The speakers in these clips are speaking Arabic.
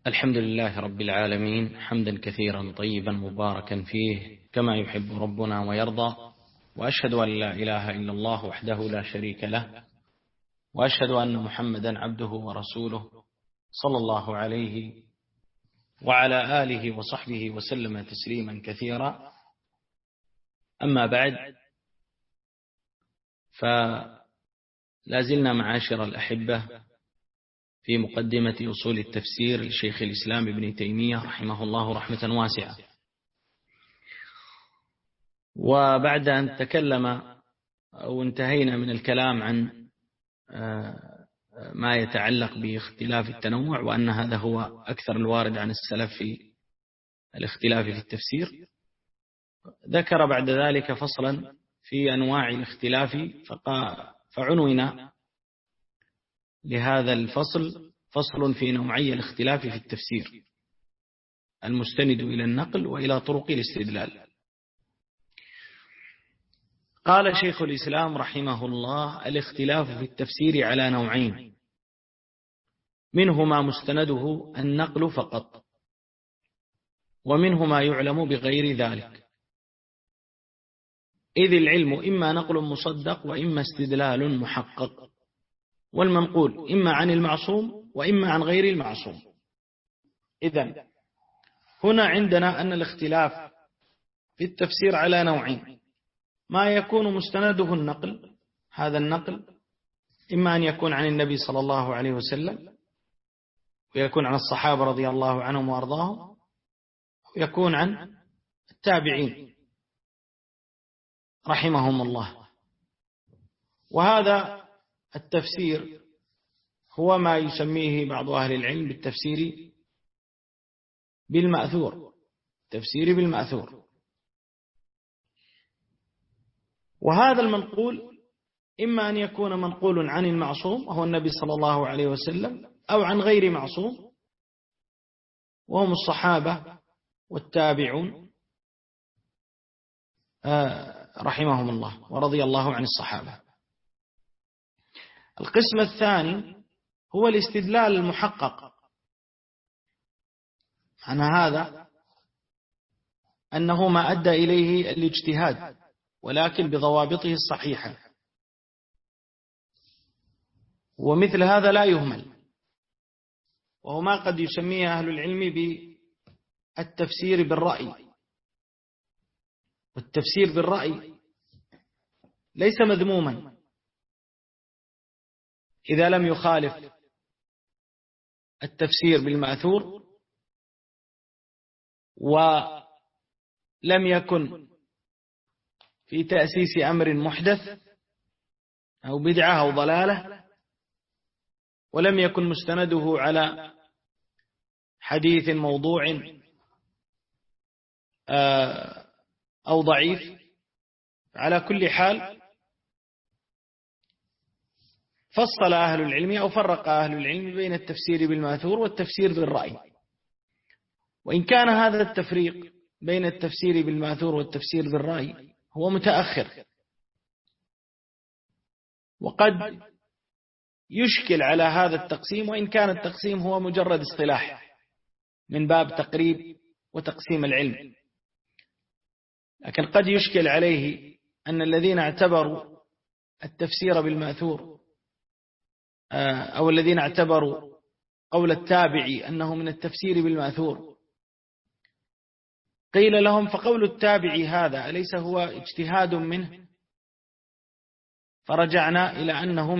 الحمد لله رب العالمين، حمدا كثيرا طيبا مباركا فيه كما يحب ربنا ويرضى. وأشهد أن لا إله إلا الله وحده لا شريك له، وأشهد أن محمدا عبده ورسوله صلى الله عليه وعلى آله وصحبه وسلم تسليما كثيرا. أما بعد، فلازلنا معاشر الأحبة في مقدمة أصول التفسير لشيخ الإسلام ابن تيمية رحمه الله رحمة واسعة. وبعد أن تكلم أو انتهينا من الكلام عن ما يتعلق باختلاف التنوع، وأن هذا هو أكثر الوارد عن السلف في الاختلاف في التفسير، ذكر بعد ذلك فصلا في أنواع الاختلاف، فعنونا لهذا الفصل فصل في نوعي الاختلاف في التفسير المستند إلى النقل وإلى طرق الاستدلال. قال شيخ الإسلام رحمه الله: الاختلاف في التفسير على نوعين، منهما مستنده النقل فقط، ومنهما يعلم بغير ذلك، إذ العلم إما نقل مصدق وإما استدلال محقق، والمنقول إما عن المعصوم وإما عن غير المعصوم. إذن هنا عندنا أن الاختلاف في التفسير على نوعين: ما يكون مستنده النقل، هذا النقل إما أن يكون عن النبي صلى الله عليه وسلم، ويكون عن الصحابة رضي الله عنهم وأرضاهم، ويكون عن التابعين رحمهم الله. وهذا التفسير هو ما يسميه بعض أهل العلم بالتفسير بالمأثور، تفسير بالمأثور. وهذا المنقول إما أن يكون منقول عن المعصوم وهو النبي صلى الله عليه وسلم، أو عن غير معصوم وهم الصحابة والتابعون رحمهم الله ورضي الله عن الصحابة. القسم الثاني هو الاستدلال المحقق. عن هذا أنه ما أدى إليه الاجتهاد، ولكن بضوابطه الصحيحة، ومثل هذا لا يهمل، وهو ما قد يسميه أهل العلم بالتفسير بالرأي. والتفسير بالرأي ليس مذموما إذا لم يخالف التفسير بالمأثور، ولم يكن في تأسيس أمر محدث أو بدعة أو ضلالة، ولم يكن مستنده على حديث موضوع أو ضعيف. على كل حال فصل أهل العلم أو فرق أهل العلم بين التفسير بالمأثور والتفسير بالرأي. وإن كان هذا التفريق بين التفسير بالمأثور والتفسير بالرأي هو متأخر، وقد يشكل على هذا التقسيم، وإن كان التقسيم هو مجرد اصطلاح من باب تقريب وتقسيم العلم، لكن قد يشكل عليه أن الذين اعتبروا التفسير بالمأثور أو الذين اعتبروا قول التابعي أنه من التفسير بالمأثور، قيل لهم: فقول التابعي هذا أليس هو اجتهاد منه؟ فرجعنا إلى أنه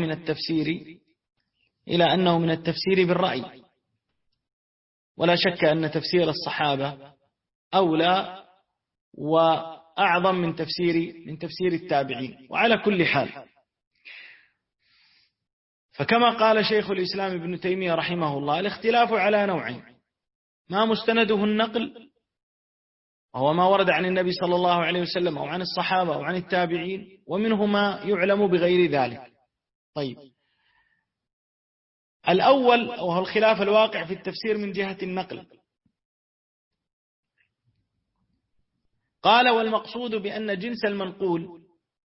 من التفسير بالرأي. ولا شك أن تفسير الصحابة أولى وأعظم من تفسير التابعين. وعلى كل حال، فكما قال شيخ الإسلام ابن تيمية رحمه الله: الاختلاف على نوعين: ما مستنده النقل وهو ما ورد عن النبي صلى الله عليه وسلم أو عن الصحابة أو عن التابعين، ومنه ما يعلم بغير ذلك. طيب، الأول وهو الخلاف الواقع في التفسير من جهة النقل. قال: والمقصود بأن جنس المنقول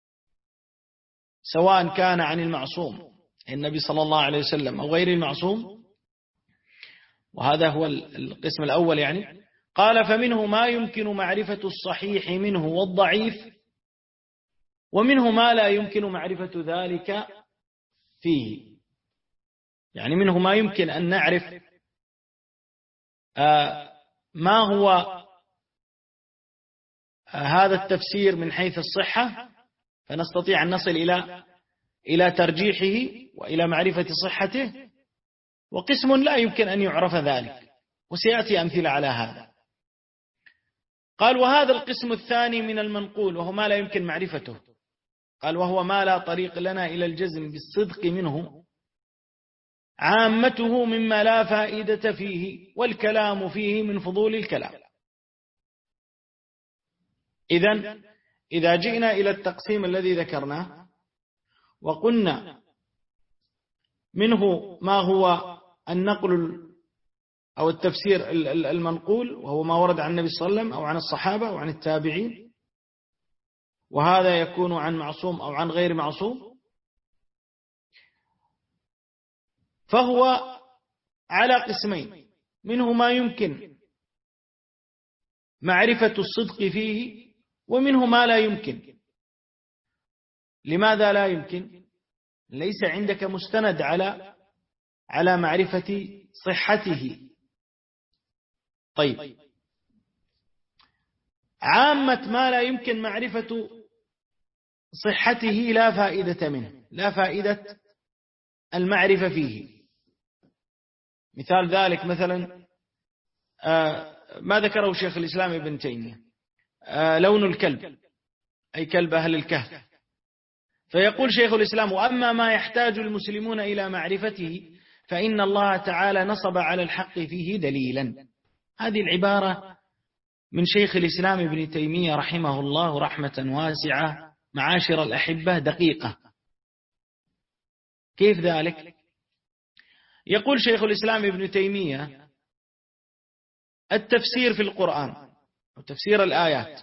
سواء كان عن المعصوم النبي صلى الله عليه وسلم أو غير المعصوم، وهذا هو القسم الأول يعني. قال فمنه ما يمكن معرفة الصحيح منه والضعيف، ومنه ما لا يمكن معرفة ذلك فيه. يعني منه ما يمكن أن نعرف ما هو هذا التفسير من حيث الصحة، فنستطيع أن نصل إلى ترجيحه وإلى معرفة صحته، وقسم لا يمكن أن يعرف ذلك، وسيأتي أمثلة على هذا. قال وهذا القسم الثاني من المنقول وهو ما لا يمكن معرفته، قال وهو ما لا طريق لنا إلى الجزم بالصدق منه، عامته مما لا فائدة فيه، والكلام فيه من فضول الكلام. إذا جئنا إلى التقسيم الذي ذكرناه وقلنا منه ما هو النقل أو التفسير المنقول، وهو ما ورد عن النبي صلى الله عليه وسلم أو عن الصحابة أو عن التابعين، وهذا يكون عن معصوم أو عن غير معصوم، فهو على قسمين: منه ما يمكن معرفة الصدق فيه، ومنه ما لا يمكن. لماذا لا يمكن؟ ليس عندك مستند على معرفة صحته. طيب، عامة ما لا يمكن معرفة صحته لا فائدة منه، لا فائدة المعرفة فيه. مثال ذلك مثلا ما ذكره شيخ الإسلام ابن تيمية، لون الكلب، أي كلب أهل الكهف. فيقول شيخ الإسلام: وأما ما يحتاج المسلمون إلى معرفته فإن الله تعالى نصب على الحق فيه دليلا. هذه العبارة من شيخ الإسلام ابن تيمية رحمه الله رحمة واسعة معاشر الأحبة دقيقة. كيف ذلك؟ يقول شيخ الإسلام ابن تيمية: التفسير في القرآن وتفسير الآيات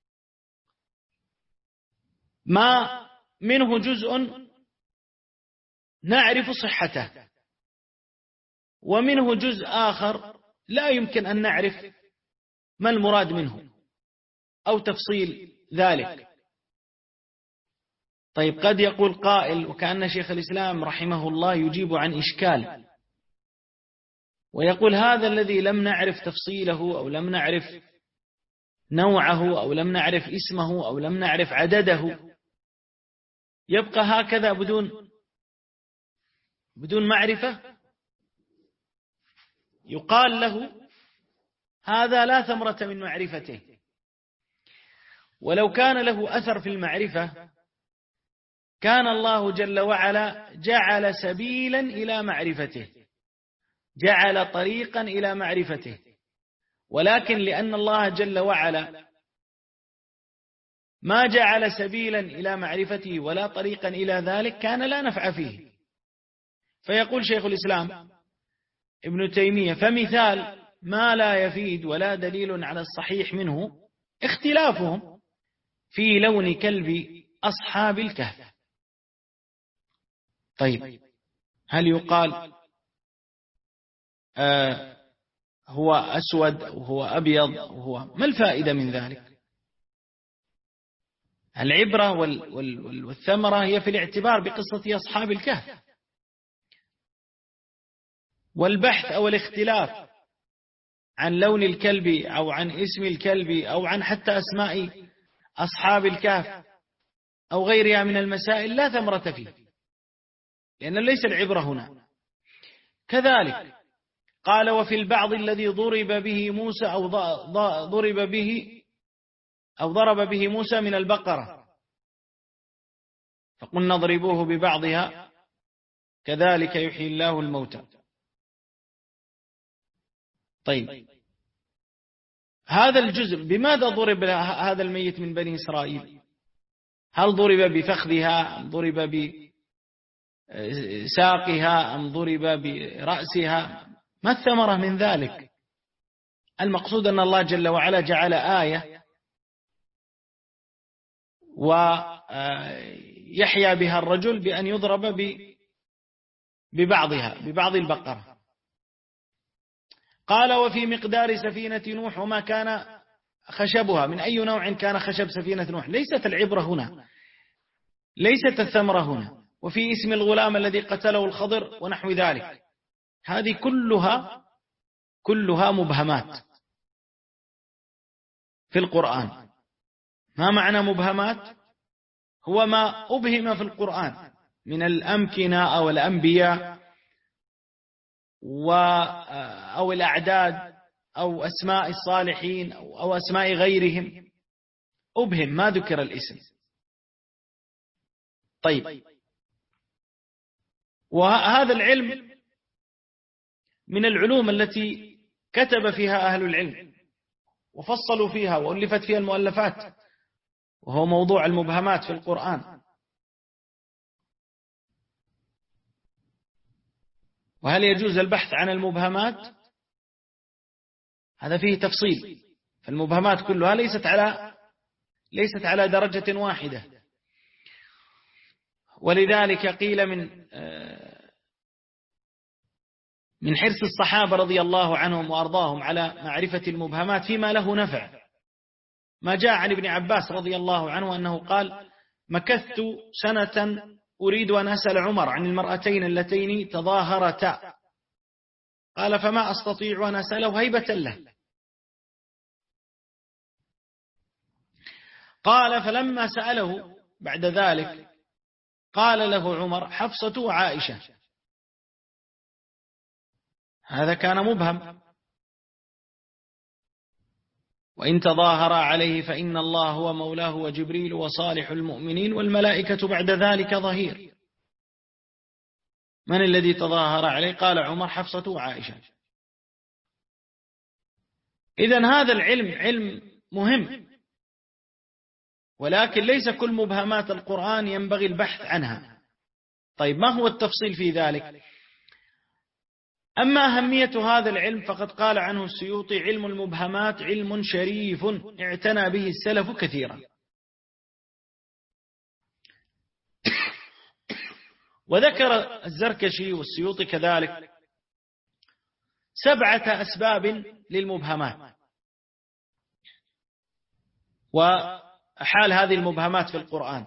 ما منه جزء نعرف صحته، ومنه جزء آخر لا يمكن أن نعرف ما المراد منه أو تفصيل ذلك. طيب، قد يقول قائل وكأن شيخ الإسلام رحمه الله يجيب عن إشكال، ويقول: هذا الذي لم نعرف تفصيله أو لم نعرف نوعه أو لم نعرف اسمه أو لم نعرف عدده يبقى هكذا بدون معرفة؟ يقال له: هذا لا ثمرة من معرفته، ولو كان له أثر في المعرفة كان الله جل وعلا جعل سبيلا إلى معرفته، جعل طريقا إلى معرفته، ولكن لأن الله جل وعلا ما جعل سبيلا إلى معرفته ولا طريقا إلى ذلك كان لا نفع فيه. فيقول شيخ الإسلام ابن تيمية: فمثال ما لا يفيد ولا دليل على الصحيح منه اختلافهم في لون كلب أصحاب الكهف. طيب، هل يقال هو أسود وهو أبيض وهو ما الفائدة من ذلك؟ العبرة والثمرة هي في الاعتبار بقصة أصحاب الكهف، والبحث أو الاختلاف عن لون الكلب أو عن اسم الكلب أو عن حتى أسماء أصحاب الكهف أو غيرها من المسائل لا ثمرة فيه، لأن ليس العبرة هنا. كذلك قال: وفي البعض الذي ضرب به موسى أو ضرب به موسى من البقرة فقلنا اضربوه ببعضها كذلك يحيي الله الموتى. طيب، هذا الجزء بماذا ضرب هذا الميت من بني إسرائيل؟ هل ضرب بفخذها أم ضرب بساقها أم ضرب برأسها؟ ما الثمرة من ذلك؟ المقصود أن الله جل وعلا جعل آية ويحيا بها الرجل بأن يضرب ببعض البقرة. قال وفي مقدار سفينة نوح وما كان خشبها، من أي نوع كان خشب سفينة نوح؟ ليست العبرة هنا، ليست الثمرة هنا. وفي اسم الغلام الذي قتله الخضر ونحو ذلك. هذه كلها مبهمات في القرآن. ما معنى مبهمات؟ هو ما أبهم في القرآن من الأمكنة أو الأنبياء أو الأعداد أو أسماء الصالحين أو أسماء غيرهم، أبهم ما ذكر الاسم. طيب، وهذا العلم من العلوم التي كتب فيها أهل العلم وفصلوا فيها وألفت فيها المؤلفات، وهو موضوع المبهمات في القرآن. وهل يجوز البحث عن المبهمات؟ هذا فيه تفصيل. فالمبهمات كلها ليست على درجة واحدة. ولذلك قيل من حرص الصحابة رضي الله عنهم وأرضاهم على معرفة المبهمات فيما له نفع، ما جاء عن ابن عباس رضي الله عنه أنه قال: مكثت سنة أريد أن أسأل عمر عن المرأتين اللتين تظاهرتا، قال: فما أستطيع أن أسأله هيبة له. قال: فلما سأله بعد ذلك قال له عمر: حفصة وعائشة. هذا كان مبهم. وإن تظاهر عليه فإن الله هو مولاه وجبريل وصالح المؤمنين والملائكة بعد ذلك ظهير. من الذي تظاهر عليه؟ قال عمر: حفصة وعائشة. إذن هذا العلم علم مهم، ولكن ليس كل مبهمات القرآن ينبغي البحث عنها. طيب، ما هو التفصيل في ذلك؟ أما أهمية هذا العلم فقد قال عنه السيوطي: علم المبهمات علم شريف اعتنى به السلف كثيرا. وذكر الزركشي والسيوطي كذلك 7 أسباب للمبهمات، وحال هذه المبهمات في القرآن.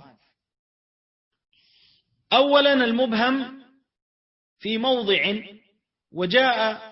أولا، المبهم في موضع وجاء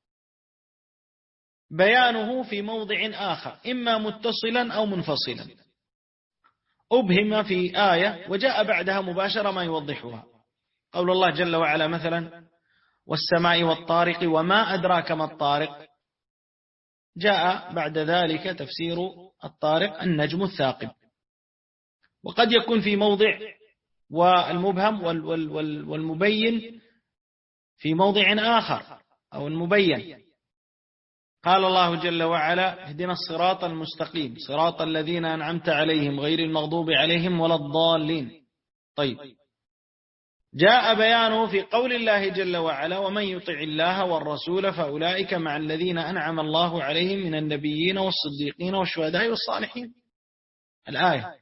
بيانه في موضع آخر، إما متصلا أو منفصلا. أبهم في آية وجاء بعدها مباشرة ما يوضحها. قول الله جل وعلا مثلا: والسماء والطارق وما أدراك ما الطارق، جاء بعد ذلك تفسير الطارق النجم الثاقب. وقد يكون في موضع والمبهم والمبين في موضع آخر أو المبين. قال الله جل وعلا: اهدنا الصراط المستقيم صراط الذين أنعمت عليهم غير المغضوب عليهم ولا الضالين. طيب، جاء بيانه في قول الله جل وعلا: ومن يطع الله والرسول فأولئك مع الذين أنعم الله عليهم من النبيين والصديقين والشهداء والصالحين، الآية.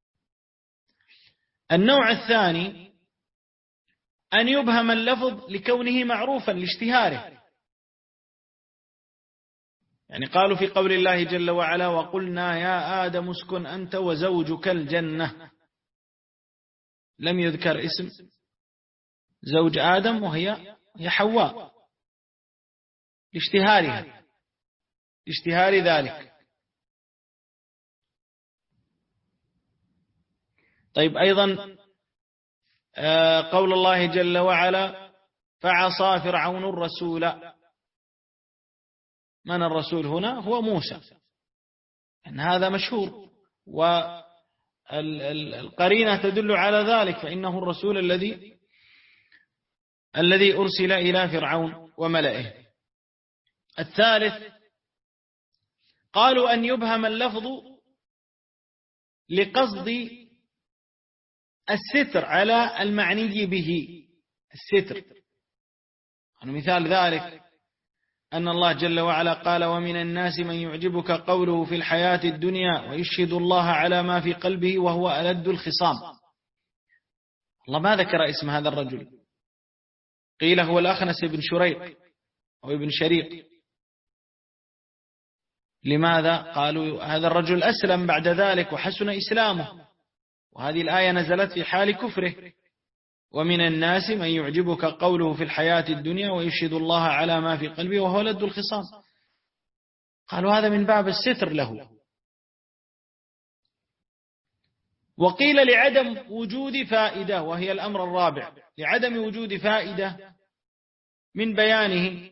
النوع الثاني أن يبهم اللفظ لكونه معروفا لاشتهاره. يعني قالوا في قول الله جل وعلا: وقلنا يا آدم اسكن أنت وزوجك الجنة، لم يذكر اسم زوج آدم وهي حواء لاشتهار ذلك. طيب، أيضا قول الله جل وعلا: فعصى فرعون الرسول. من الرسول هنا؟ هو موسى، أن هذا مشهور، والقرينة تدل على ذلك، فإنه الرسول الذي أرسل إلى فرعون وملئه. الثالث، قالوا أن يبهم اللفظ لقصد الستر على المعني به، الستر. مثال ذلك أن الله جل وعلا قال: ومن الناس من يعجبك قوله في الحياة الدنيا ويشهد الله على ما في قلبه وهو ألد الخصام. الله ما ذكر اسم هذا الرجل، قيل هو الأخنس بن شريق أو ابن شريق، لماذا؟ قالوا هذا الرجل أسلم بعد ذلك وحسن إسلامه، وهذه الآية نزلت في حال كفره. ومن الناس من يعجبك قوله في الحياة الدنيا ويشهد الله على ما في قلبه وهو لد الخصام. قالوا هذا من باب الستر له. وقيل لعدم وجود فائدة، وهي الأمر الرابع، لعدم وجود فائدة من بيانه،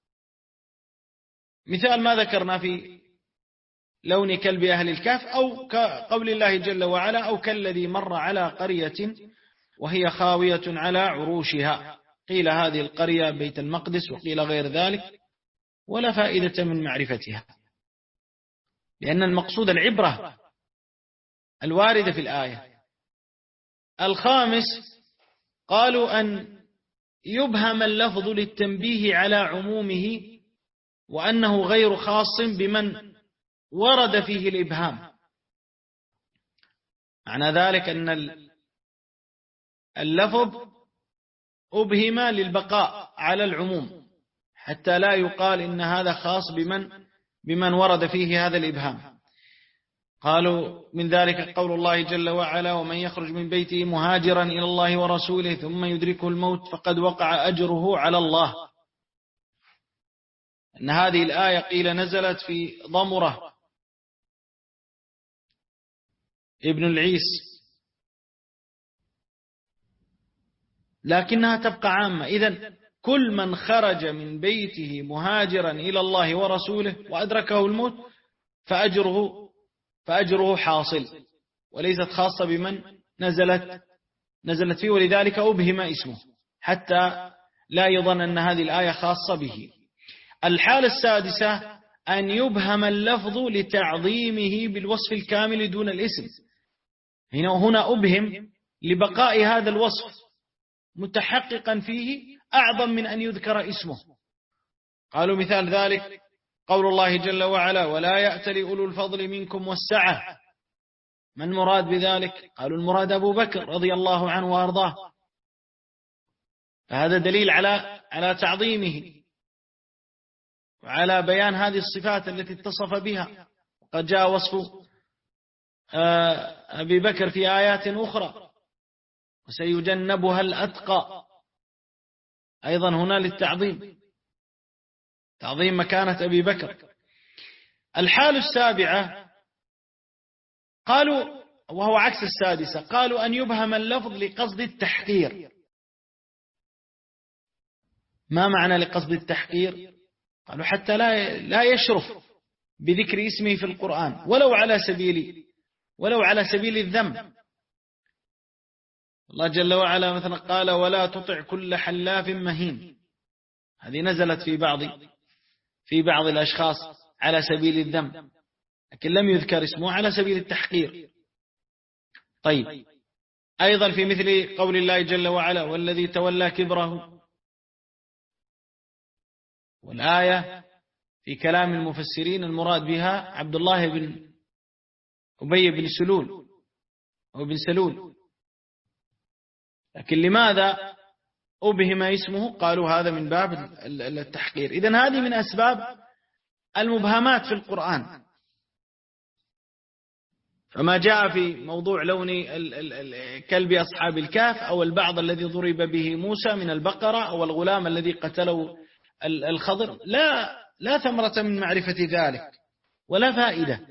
مثال ما ذكرنا في لون كلب أهل الكهف، أو كقول الله جل وعلا أو كالذي مر على قرية وهي خاوية على عروشها. قيل هذه القرية بيت المقدس، وقيل غير ذلك، ولا فائدة من معرفتها، لأن المقصود العبرة الواردة في الآية. الخامس قالوا أن يبهم اللفظ للتنبيه على عمومه، وأنه غير خاص بمن ورد فيه الإبهام. معنى ذلك أن اللفظ أبهم للبقاء على العموم، حتى لا يقال إن هذا خاص بمن ورد فيه هذا الإبهام. قالوا من ذلك قول الله جل وعلا ومن يخرج من بيته مهاجرا إلى الله ورسوله ثم يدركه الموت فقد وقع أجره على الله. أن هذه الآية قيل نزلت في ضمرة ابن العيس، لكنها تبقى عامة. إذن كل من خرج من بيته مهاجرا إلى الله ورسوله وأدركه الموت فأجره حاصل، وليست خاصة بمن نزلت فيه، ولذلك أبهم اسمه حتى لا يظن أن هذه الآية خاصة به. الحالة السادسة أن يبهم اللفظ لتعظيمه بالوصف الكامل دون الاسم. هنا أبهم لبقاء هذا الوصف متحققا فيه أعظم من أن يذكر اسمه. قالوا مثال ذلك قول الله جل وعلا ولا يأتل أولو الفضل منكم والسعة. من مراد بذلك؟ قالوا المراد أبو بكر رضي الله عنه وأرضاه، فهذا دليل على تعظيمه وعلى بيان هذه الصفات التي اتصف بها. وقد جاء وصف أبي بكر في آيات أخرى وسيجنبها الأتقى، أيضا هنا للتعظيم، تعظيم مكانة أبي بكر. الحال السابعة قالوا وهو عكس السادسة، قالوا أن يبهم اللفظ لقصد التحقير. ما معنى لقصد التحقير؟ قالوا حتى لا يشرف بذكر اسمه في القرآن ولو على سبيل الذم. الله جل وعلا مثلا قال ولا تطع كل حلاف مهين، هذه نزلت في بعض الأشخاص على سبيل الذم، لكن لم يذكر اسمه على سبيل التحقير. طيب، أيضا في مثل قول الله جل وعلا والذي تولى كبره، والآية في كلام المفسرين المراد بها عبد الله بن أبي بن سلول أو بن سلول، لكن لماذا أبهم اسمه؟ قالوا هذا من باب التحقير. إذن هذه من أسباب المبهمات في القرآن. فما جاء في موضوع لون كلب أصحاب الكهف، أو البعض الذي ضرب به موسى من البقرة، أو الغلام الذي قتله الخضر، لا ثمرة من معرفة ذلك ولا فائدة.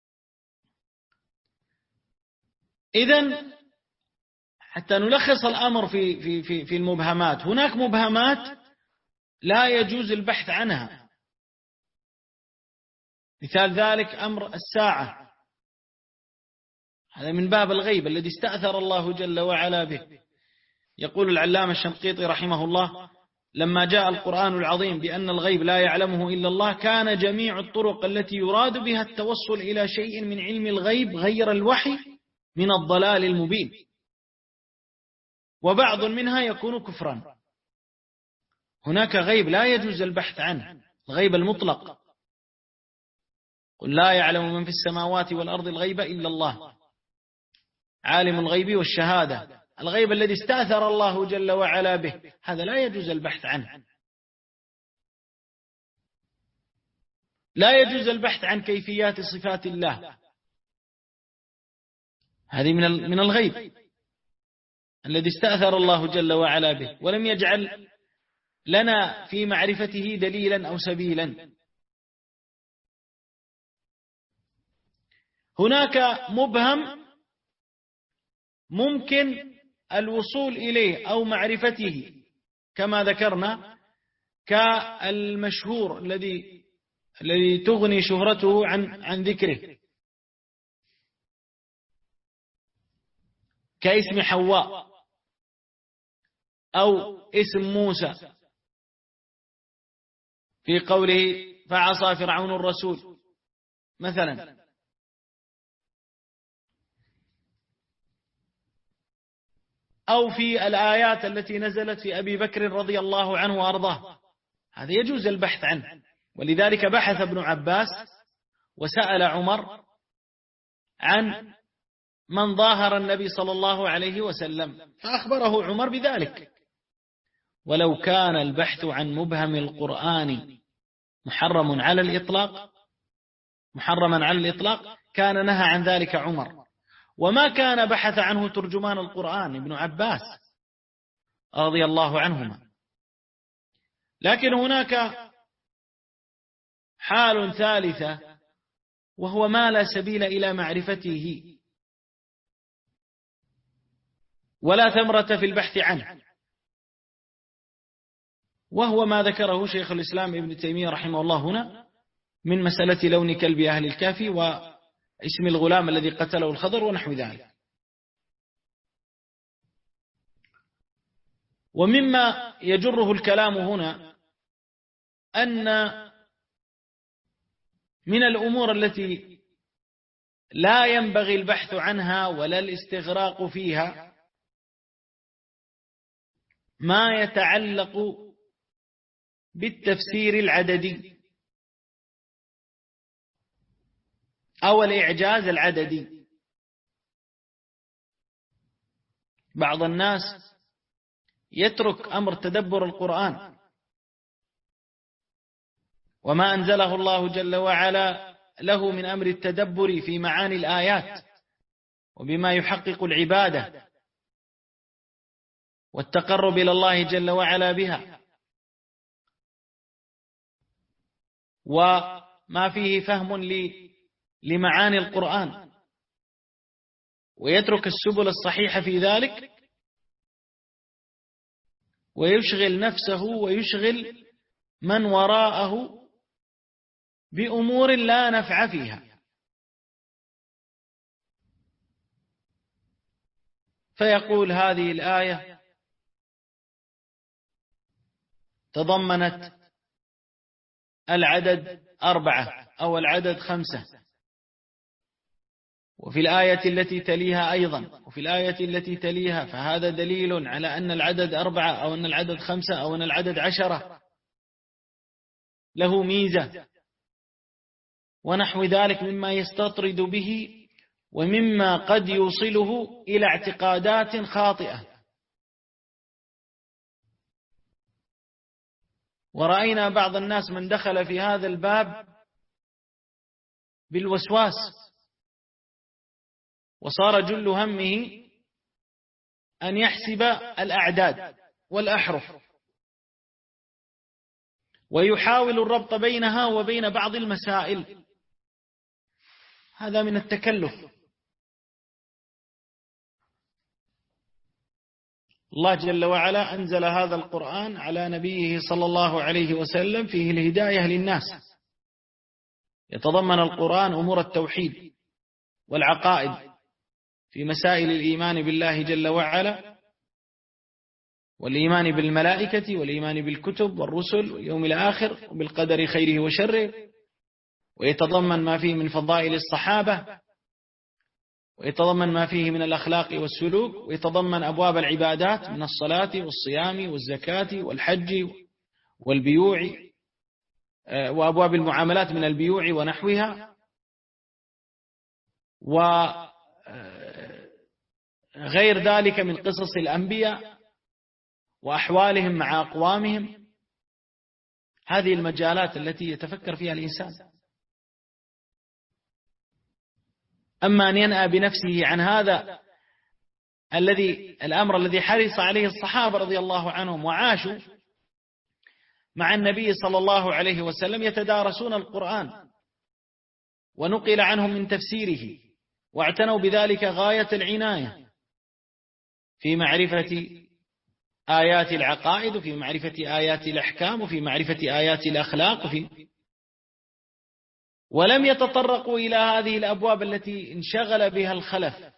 إذن حتى نلخص الأمر في المبهمات، هناك مبهمات لا يجوز البحث عنها. مثال ذلك أمر الساعة، هذا من باب الغيب الذي استأثر الله جل وعلا به. يقول العلامة الشنقيطي رحمه الله لما جاء القرآن العظيم بأن الغيب لا يعلمه إلا الله، كان جميع الطرق التي يراد بها التوصل إلى شيء من علم الغيب غير الوحي من الضلال المبين، وبعض منها يكون كفرا. هناك غيب لا يجوز البحث عنه، الغيب المطلق، قل لا يعلم من في السماوات والأرض الغيب إلا الله، عالم الغيب والشهادة، الغيب الذي استأثر الله جل وعلا به، هذا لا يجوز البحث عنه. لا يجوز البحث عن كيفيات صفات الله، هذه من الغيب الذي استأثر الله جل وعلا به، ولم يجعل لنا في معرفته دليلا أو سبيلا. هناك مبهم ممكن الوصول إليه أو معرفته كما ذكرنا، كالمشهور الذي تغني شهرته عن ذكره، كاسم حواء أو اسم موسى في قوله فعصى فرعون الرسول مثلا، أو في الآيات التي نزلت في أبي بكر رضي الله عنه وأرضاه، هذا يجوز البحث عنه. ولذلك بحث ابن عباس وسأل عمر عن من ظاهر النبي صلى الله عليه وسلم، فأخبره عمر بذلك. ولو كان البحث عن مبهم القرآن محرما على الإطلاق كان نهى عن ذلك عمر، وما كان بحث عنه ترجمان القرآن ابن عباس رضي الله عنهما. لكن هناك حال ثالثة، وهو ما لا سبيل إلى معرفته ولا ثمرة في البحث عنه، وهو ما ذكره شيخ الإسلام ابن تيمية رحمه الله هنا من مسألة لون كلب أهل الكافي واسم الغلام الذي قتله الخضر ونحو ذلك. ومما يجره الكلام هنا أن من الأمور التي لا ينبغي البحث عنها ولا الاستغراق فيها ما يتعلق بالتفسير العددي أو الإعجاز العددي. بعض الناس يترك أمر تدبر القرآن وما أنزله الله جل وعلا له من أمر التدبر في معاني الآيات وبما يحقق العبادة والتقرب إلى الله جل وعلا بها، وما فيه فهم لمعاني القرآن، ويترك السبل الصحيحة في ذلك ويشغل نفسه ويشغل من وراءه بأمور لا نفع فيها، فيقول هذه الآية تضمنت العدد 4 أو العدد 5، وفي الآية التي تليها أيضا، وفي الآية التي تليها، فهذا دليل على أن العدد 4 أو أن العدد 5 أو أن العدد 10 له ميزة ونحو ذلك مما يستطرد به ومما قد يوصله إلى اعتقادات خاطئة. ورأينا بعض الناس من دخل في هذا الباب بالوسواس، وصار جل همه أن يحسب الأعداد والأحرف ويحاول الربط بينها وبين بعض المسائل، هذا من التكلف. الله جل وعلا أنزل هذا القرآن على نبيه صلى الله عليه وسلم فيه الهداية للناس، يتضمن القرآن أمور التوحيد والعقائد في مسائل الإيمان بالله جل وعلا والإيمان بالملائكة والإيمان بالكتب والرسل واليوم الآخر وبالقدر خيره وشره، ويتضمن ما فيه من فضائل الصحابة، ويتضمن ما فيه من الأخلاق والسلوك، ويتضمن أبواب العبادات من الصلاة والصيام والزكاة والحج والبيوع، وأبواب المعاملات من البيوع ونحوها، وغير ذلك من قصص الأنبياء وأحوالهم مع أقوامهم. هذه المجالات التي يتفكر فيها الإنسان أما أن ينأى بنفسه عن هذا الأمر الذي حرص عليه الصحابة رضي الله عنهم وعاشوا مع النبي صلى الله عليه وسلم يتدارسون القرآن، ونقل عنهم من تفسيره، واعتنوا بذلك غاية العناية في معرفة آيات العقائد، وفي معرفة آيات الأحكام، وفي معرفة آيات الأخلاق، ولم يتطرقوا إلى هذه الأبواب التي انشغل بها الخلف،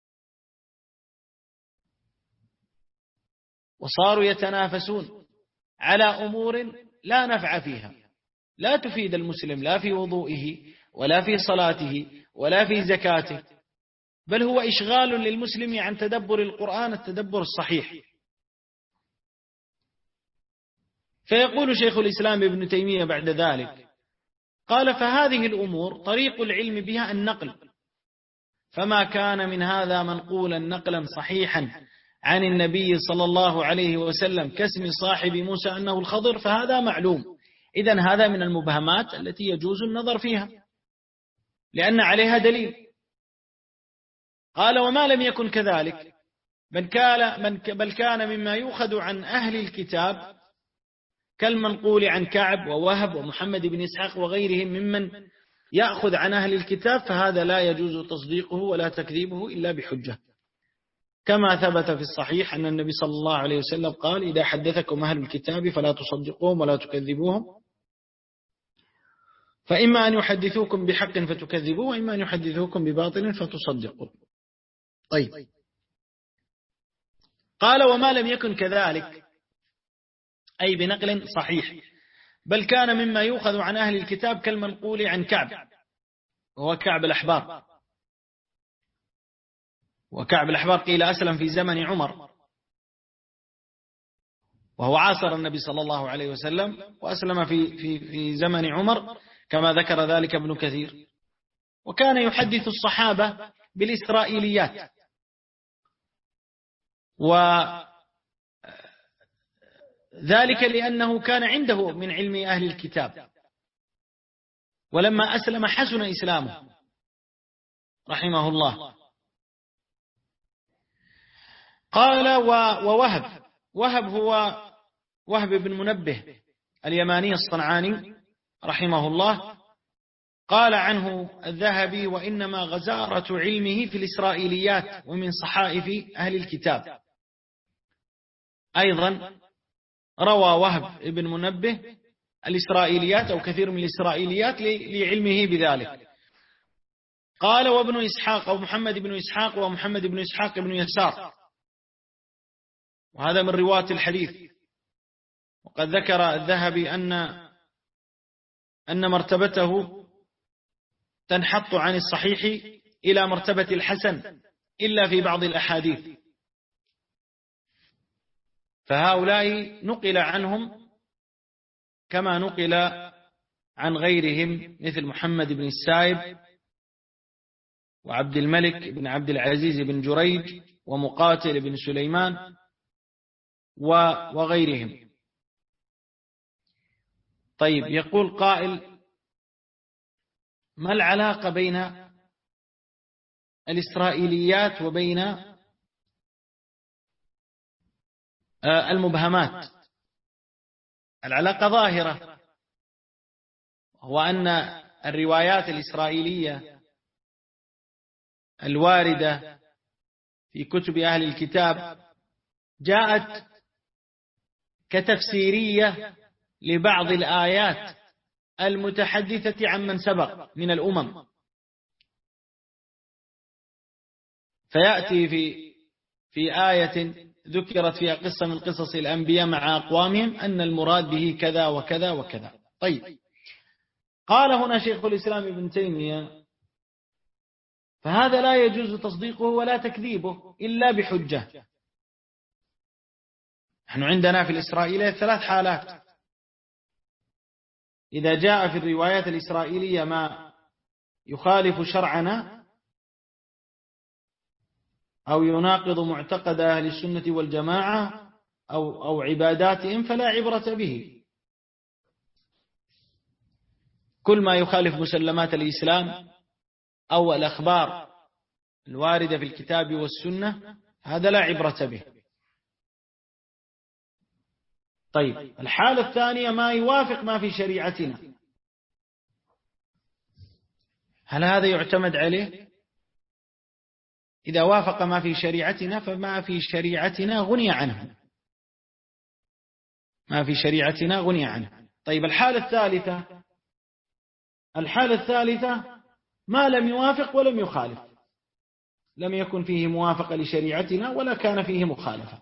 وصاروا يتنافسون على أمور لا نفع فيها، لا تفيد المسلم لا في وضوئه ولا في صلاته ولا في زكاته، بل هو إشغال للمسلم عن تدبر القرآن التدبر الصحيح. فيقول شيخ الإسلام ابن تيمية بعد ذلك قال: فهذه الأمور طريق العلم بها النقل، فما كان من هذا منقولا نقلا صحيحا عن النبي صلى الله عليه وسلم كاسم صاحب موسى أنه الخضر فهذا معلوم. إذن هذا من المبهمات التي يجوز النظر فيها لأن عليها دليل. قال: وما لم يكن كذلك بل كان مما يؤخذ عن أهل الكتاب كالمنقول عن كعب ووهب ومحمد بن إسحاق وغيرهم ممن يأخذ عن أهل الكتاب، فهذا لا يجوز تصديقه ولا تكذيبه إلا بحجة، كما ثبت في الصحيح أن النبي صلى الله عليه وسلم قال: إذا حدثكم أهل الكتاب فلا تصدقوهم ولا تكذبوهم، فإما أن يحدثوكم بحق فتكذبوه، وإما أن يحدثوكم بباطل فتصدقوا. طيب، قال: وما لم يكن كذلك أي بنقل صحيح، بل كان مما يؤخذ عن أهل الكتاب كالمنقول عن كعب، وهو كعب الأحبار. وكعب الأحبار قيل أسلم في زمن عمر، وهو عاصر النبي صلى الله عليه وسلم، وأسلم في زمن عمر كما ذكر ذلك ابن كثير. وكان يحدث الصحابة بالإسرائيليات، وذلك لأنه كان عنده من علم أهل الكتاب، ولما أسلم حسن إسلامه رحمه الله. قال: ووهب هو وهب بن منبه اليماني الصنعاني رحمه الله، قال عنه الذهبي: وإنما غزارة علمه في الإسرائيليات ومن صحائف أهل الكتاب. أيضا روى وهب بن منبه الإسرائيليات أو كثير من الإسرائيليات لعلمه بذلك. قال: وابن إسحاق أو محمد بن إسحاق ومحمد بن إسحاق بن يسار، وهذا من رواة الحديث. وقد ذكر الذهبي أن مرتبته تنحط عن الصحيح إلى مرتبة الحسن إلا في بعض الأحاديث، فهؤلاء نقل عنهم كما نقل عن غيرهم مثل محمد بن السائب وعبد الملك بن عبد العزيز بن جريج ومقاتل بن سليمان وغيرهم. طيب، يقول قائل: ما العلاقة بين الإسرائيليات وبين المبهمات؟ العلاقة ظاهرة، هو أن الروايات الإسرائيلية الواردة في كتب أهل الكتاب جاءت كتفسيرية لبعض الآيات المتحدثة عن من سبق من الأمم، فيأتي في آية ذكرت فيها قصة من قصص الأنبياء مع أقوامهم أن المراد به كذا وكذا وكذا. طيب، قال هنا شيخ الإسلام ابن تيمية: فهذا لا يجوز تصديقه ولا تكذيبه إلا بحجة. نحن عندنا في الإسرائيلية 3 حالات: إذا جاء في الروايات الإسرائيلية ما يخالف شرعنا أو يناقض معتقد أهل السنة والجماعة أو عباداتهم فلا عبرة به. كل ما يخالف مسلمات الإسلام أو الأخبار الواردة في الكتاب والسنة هذا لا عبرة به. طيب الحالة الثانية ما يوافق ما في شريعتنا، هل هذا يعتمد عليه؟ إذا وافق ما في شريعتنا فما في شريعتنا غني عنه، ما في شريعتنا غني عنه. طيب الحالة الثالثة ما لم يوافق ولم يخالف، لم يكن فيه موافقة لشريعتنا ولا كان فيه مخالفة،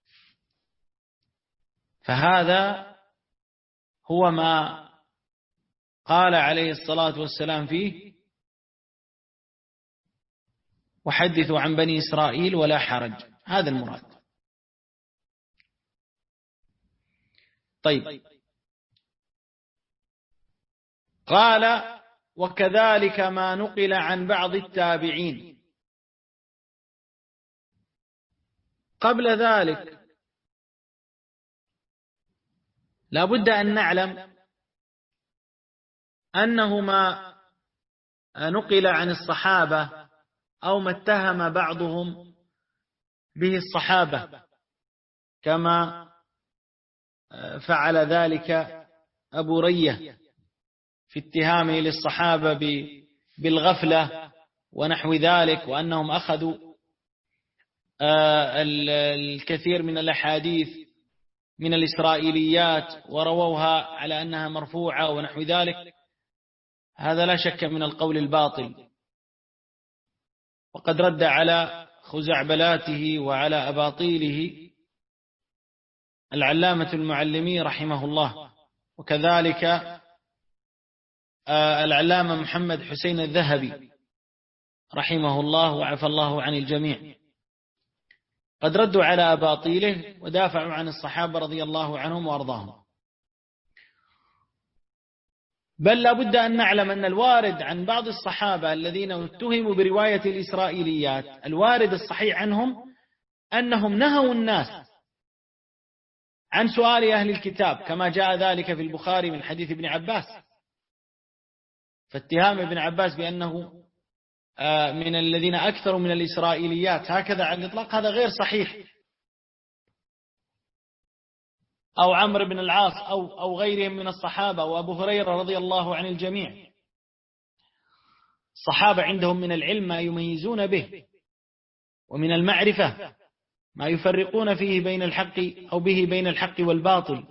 فهذا هو ما قال عليه الصلاة والسلام فيه: وحدثوا عن بني إسرائيل ولا حرج. هذا المراد. طيب قال: وكذلك ما نقل عن بعض التابعين. قبل ذلك لا بد أن نعلم أنه ما نقل عن الصحابة أو ما اتهم بعضهم به الصحابة كما فعل ذلك أبو رية في اتهامه للصحابة بالغفلة ونحو ذلك، وأنهم أخذوا الكثير من الأحاديث من الإسرائيليات ورووها على أنها مرفوعة ونحو ذلك، هذا لا شك من القول الباطل. وقد رد على خزعبلاته وعلى أباطيله العلامة المعلمي رحمه الله، وكذلك العلامة محمد حسين الذهبي رحمه الله وعفى الله عن الجميع، قد ردوا على أباطيله ودافعوا عن الصحابة رضي الله عنهم وأرضاهم. بل لابد أن نعلم أن الوارد عن بعض الصحابة الذين اتهموا برواية الإسرائيليات، الوارد الصحيح عنهم أنهم نهوا الناس عن سؤال أهل الكتاب كما جاء ذلك في البخاري من حديث ابن عباس. فاتهام ابن عباس بأنه من الذين أكثروا من الإسرائيليات هكذا على الإطلاق هذا غير صحيح، أو عمرو بن العاص أو غيرهم من الصحابة، وأبو هريرة رضي الله عن الجميع. الصحابة عندهم من العلم ما يميزون به، ومن المعرفة ما يفرقون فيه بين الحق أو به بين الحق والباطل،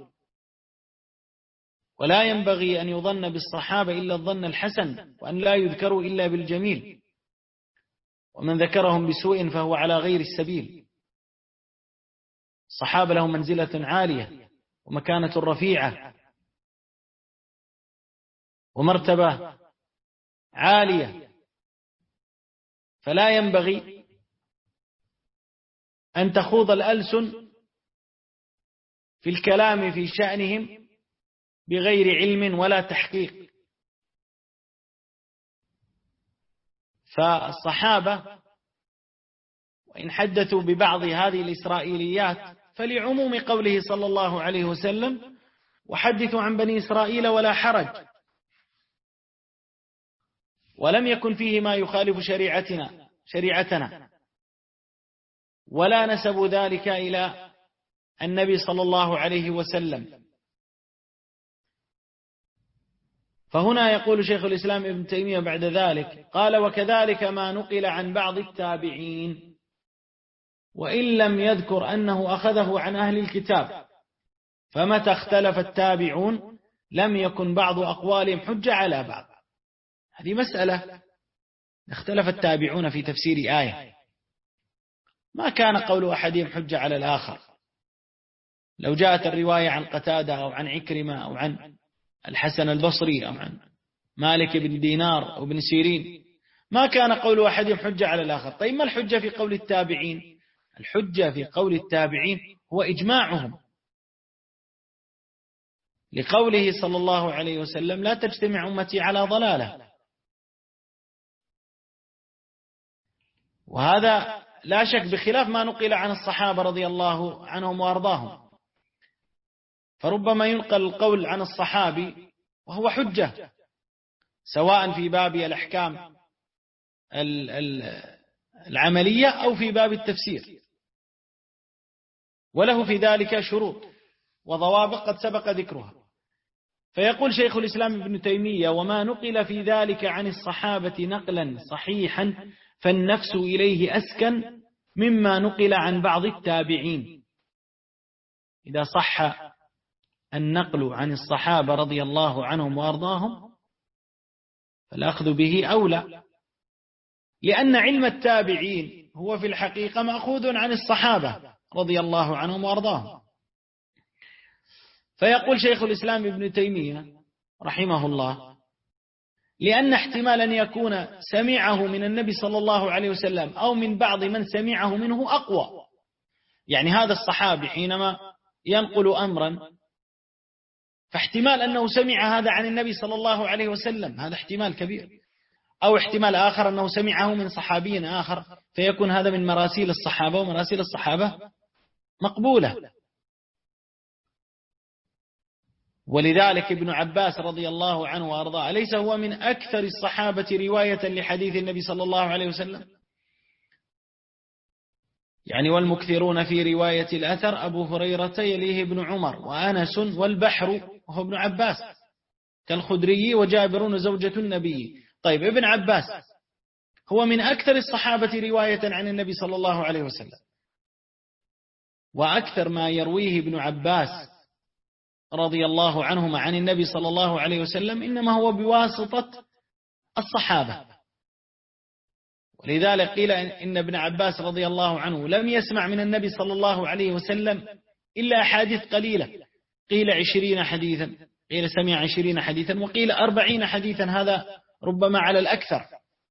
ولا ينبغي أن يظن بالصحابة إلا الظن الحسن، وأن لا يذكروا إلا بالجميل، ومن ذكرهم بسوء فهو على غير السبيل. الصحابة لهم منزلة عالية ومكانة رفيعة ومرتبة عالية، فلا ينبغي أن تخوض الألسن في الكلام في شأنهم بغير علم ولا تحقيق. فالصحابة وإن حدثوا ببعض هذه الإسرائيليات فلعموم قوله صلى الله عليه وسلم: وحدثوا عن بني إسرائيل ولا حرج، ولم يكن فيه ما يخالف شريعتنا، ولا نسبوا ذلك إلى النبي صلى الله عليه وسلم. فهنا يقول شيخ الإسلام ابن تيمية بعد ذلك قال: وكذلك ما نقل عن بعض التابعين، وإن لم يذكر أنه أخذه عن أهل الكتاب، فمتى اختلف التابعون لم يكن بعض أقوالهم حجة على بعض. هذه مسألة، اختلف التابعون في تفسير آية، ما كان قول أحدهم حجة على الآخر. لو جاءت الرواية عن قتادة أو عن عكرمة أو عن الحسن البصري أو عن مالك بن دينار أو بن سيرين، ما كان قول أحدهم حجة على الآخر. طيب ما الحجة في قول التابعين؟ الحجة في قول التابعين هو إجماعهم، لقوله صلى الله عليه وسلم: لا تجتمع أمتي على ضلالة. وهذا لا شك بخلاف ما نقل عن الصحابة رضي الله عنهم وأرضاهم، فربما ينقل القول عن الصحابي وهو حجة، سواء في باب الأحكام العملية أو في باب التفسير، وله في ذلك شروط وضوابط قد سبق ذكرها. فيقول شيخ الإسلام ابن تيمية: وما نقل في ذلك عن الصحابة نقلا صحيحا فالنفس إليه أسكن مما نقل عن بعض التابعين. إذا صح النقل عن الصحابة رضي الله عنهم وأرضاهم فالأخذ به أولى، لأن علم التابعين هو في الحقيقة مأخوذ عن الصحابة رضي الله عنهم وأرضاهم. فيقول شيخ الإسلام ابن تيمية رحمه الله: لأن احتمال أن يكون سمعه من النبي صلى الله عليه وسلم أو من بعض من سمعه منه أقوى. يعني هذا الصحابي حينما ينقل أمرا فاحتمال أنه سمع هذا عن النبي صلى الله عليه وسلم، هذا احتمال كبير. أو احتمال آخر أنه سمعه من صحابي آخر فيكون هذا من مراسيل الصحابة، ومراسيل الصحابة مقبولة. ولذلك ابن عباس رضي الله عنه وأرضاه أليس هو من أكثر الصحابة رواية لحديث النبي صلى الله عليه وسلم؟ يعني والمكثرون في رواية الأثر أبو هريرة يليه ابن عمر وأنس والبحر وهو ابن عباس كالخدري وجابر زوجة النبي. طيب ابن عباس هو من أكثر الصحابة رواية عن النبي صلى الله عليه وسلم، وأكثر ما يرويه ابن عباس رضي الله عنهما عن النبي صلى الله عليه وسلم إنما هو بواسطة الصحابة. ولذلك قيل إن ابن عباس رضي الله عنه لم يسمع من النبي صلى الله عليه وسلم إلا أحاديث قليلة، قيل 20 حديثا، قيل سمع 20 حديثا، وقيل 40 حديثا، هذا ربما على الأكثر.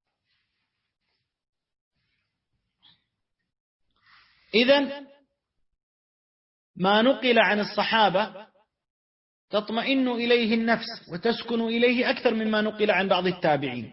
إذن ما نقل عن الصحابة تطمئن إليه النفس وتسكن إليه أكثر مما نقل عن بعض التابعين.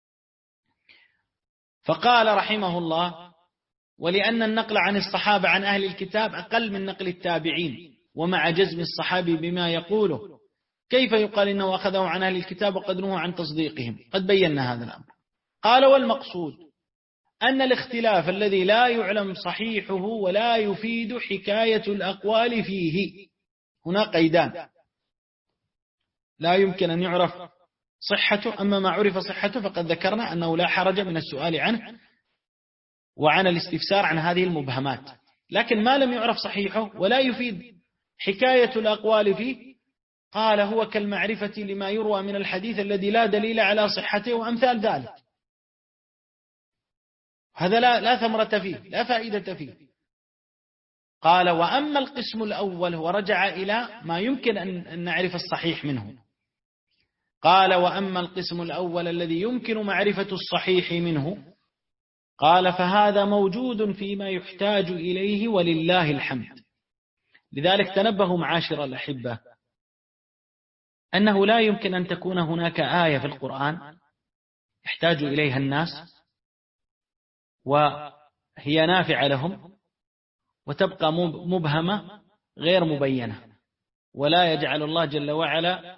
فقال رحمه الله: ولأن النقل عن الصحابة عن أهل الكتاب أقل من نقل التابعين، ومع جزم الصحابي بما يقوله كيف يقال إنه أخذه عن أهل الكتاب وقد نهوا عن تصديقهم؟ قد بينا هذا الأمر. قال: والمقصود أن الاختلاف الذي لا يعلم صحيحه ولا يفيد حكاية الأقوال فيه. هنا قيدان: لا يمكن أن يعرف صحته، أما ما عرف صحته فقد ذكرنا أنه لا حرج من السؤال عنه وعن الاستفسار عن هذه المبهمات. لكن ما لم يعرف صحيحه ولا يفيد حكاية الأقوال فيه، قال: هو كالمعرفة لما يروى من الحديث الذي لا دليل على صحته وأمثال ذلك. هذا لا ثمرة فيه، لا فائدة فيه. قال: وأما القسم الأول هو رجع إلى ما يمكن أن نعرف الصحيح منه. قال: وأما القسم الأول الذي يمكن معرفة الصحيح منه، قال: فهذا موجود فيما يحتاج إليه ولله الحمد. لذلك تنبهوا معاشر الأحبة أنه لا يمكن أن تكون هناك آية في القرآن يحتاج إليها الناس وهي نافعة لهم وتبقى مبهمة غير مبينة، ولا يجعل الله جل وعلا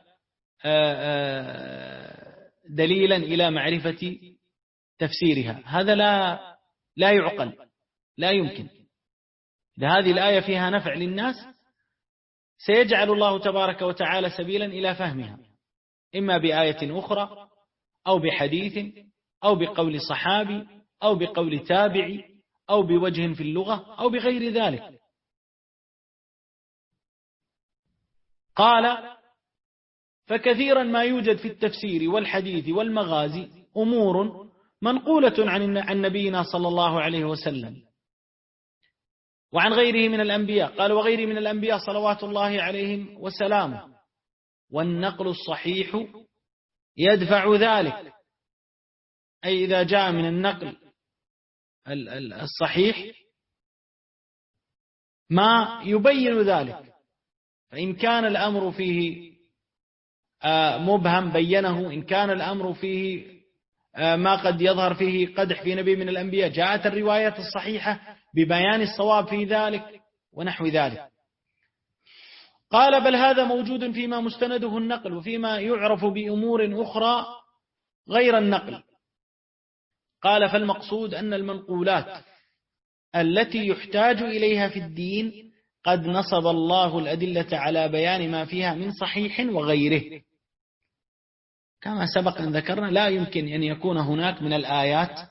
دليلا إلى معرفة تفسيرها. هذا لا يعقل، لا يمكن. إذا هذه الآية فيها نفع للناس سيجعل الله تبارك وتعالى سبيلا إلى فهمها، إما بآية أخرى أو بحديث أو بقول صحابي أو بقول تابعي أو بوجه في اللغة أو بغير ذلك. قال: فكثيرا ما يوجد في التفسير والحديث والمغازي أمور منقولة عن نبينا صلى الله عليه وسلم وعن غيره من الأنبياء. قال: وغيره من الأنبياء صلوات الله عليهم وسلامه، والنقل الصحيح يدفع ذلك. أي إذا جاء من النقل الصحيح ما يبين ذلك، فإن كان الأمر فيه مبهم بينه، إن كان الأمر فيه ما قد يظهر فيه قدح في نبي من الأنبياء جاءت الروايات الصحيحة ببيان الصواب في ذلك ونحو ذلك. قال: بل هذا موجود فيما مستنده النقل وفيما يعرف بأمور أخرى غير النقل. قال فالمقصود أن المنقولات التي يحتاج إليها في الدين قد نصب الله الأدلة على بيان ما فيها من صحيح وغيره. كما سبق أن ذكرنا لا يمكن أن يكون هناك من الآيات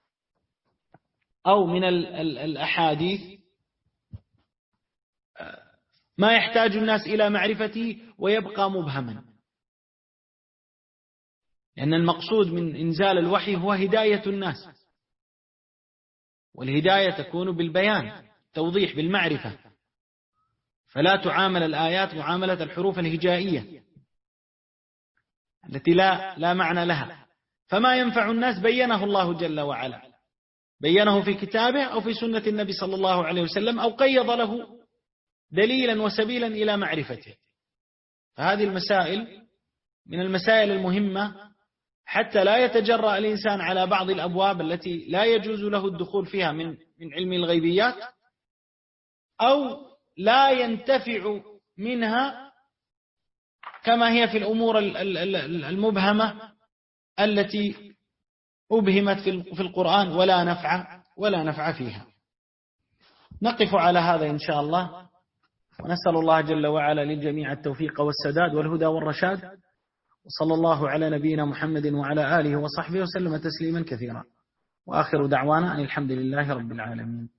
أو من الأحاديث ما يحتاج الناس إلى معرفته ويبقى مبهما، لأن المقصود من إنزال الوحي هو هداية الناس، والهداية تكون بالبيان، توضيح بالمعرفة، فلا تعامل الآيات معاملة الحروف الهجائية التي لا معنى لها. فما ينفع الناس بينه الله جل وعلا، بينه في كتابه أو في سنة النبي صلى الله عليه وسلم، أو قيض له دليلا وسبيلا إلى معرفته. فهذه المسائل من المسائل المهمة حتى لا يتجرأ الإنسان على بعض الأبواب التي لا يجوز له الدخول فيها من علم الغيبيات، أو لا ينتفع منها كما هي في الأمور المبهمة التي أبهمت في القرآن ولا نفع فيها. نقف على هذا إن شاء الله، ونسأل الله جل وعلا للجميع التوفيق والسداد والهدى والرشاد، وصلى الله على نبينا محمد وعلى آله وصحبه وسلم تسليما كثيرا، وآخر دعوانا أن الحمد لله رب العالمين.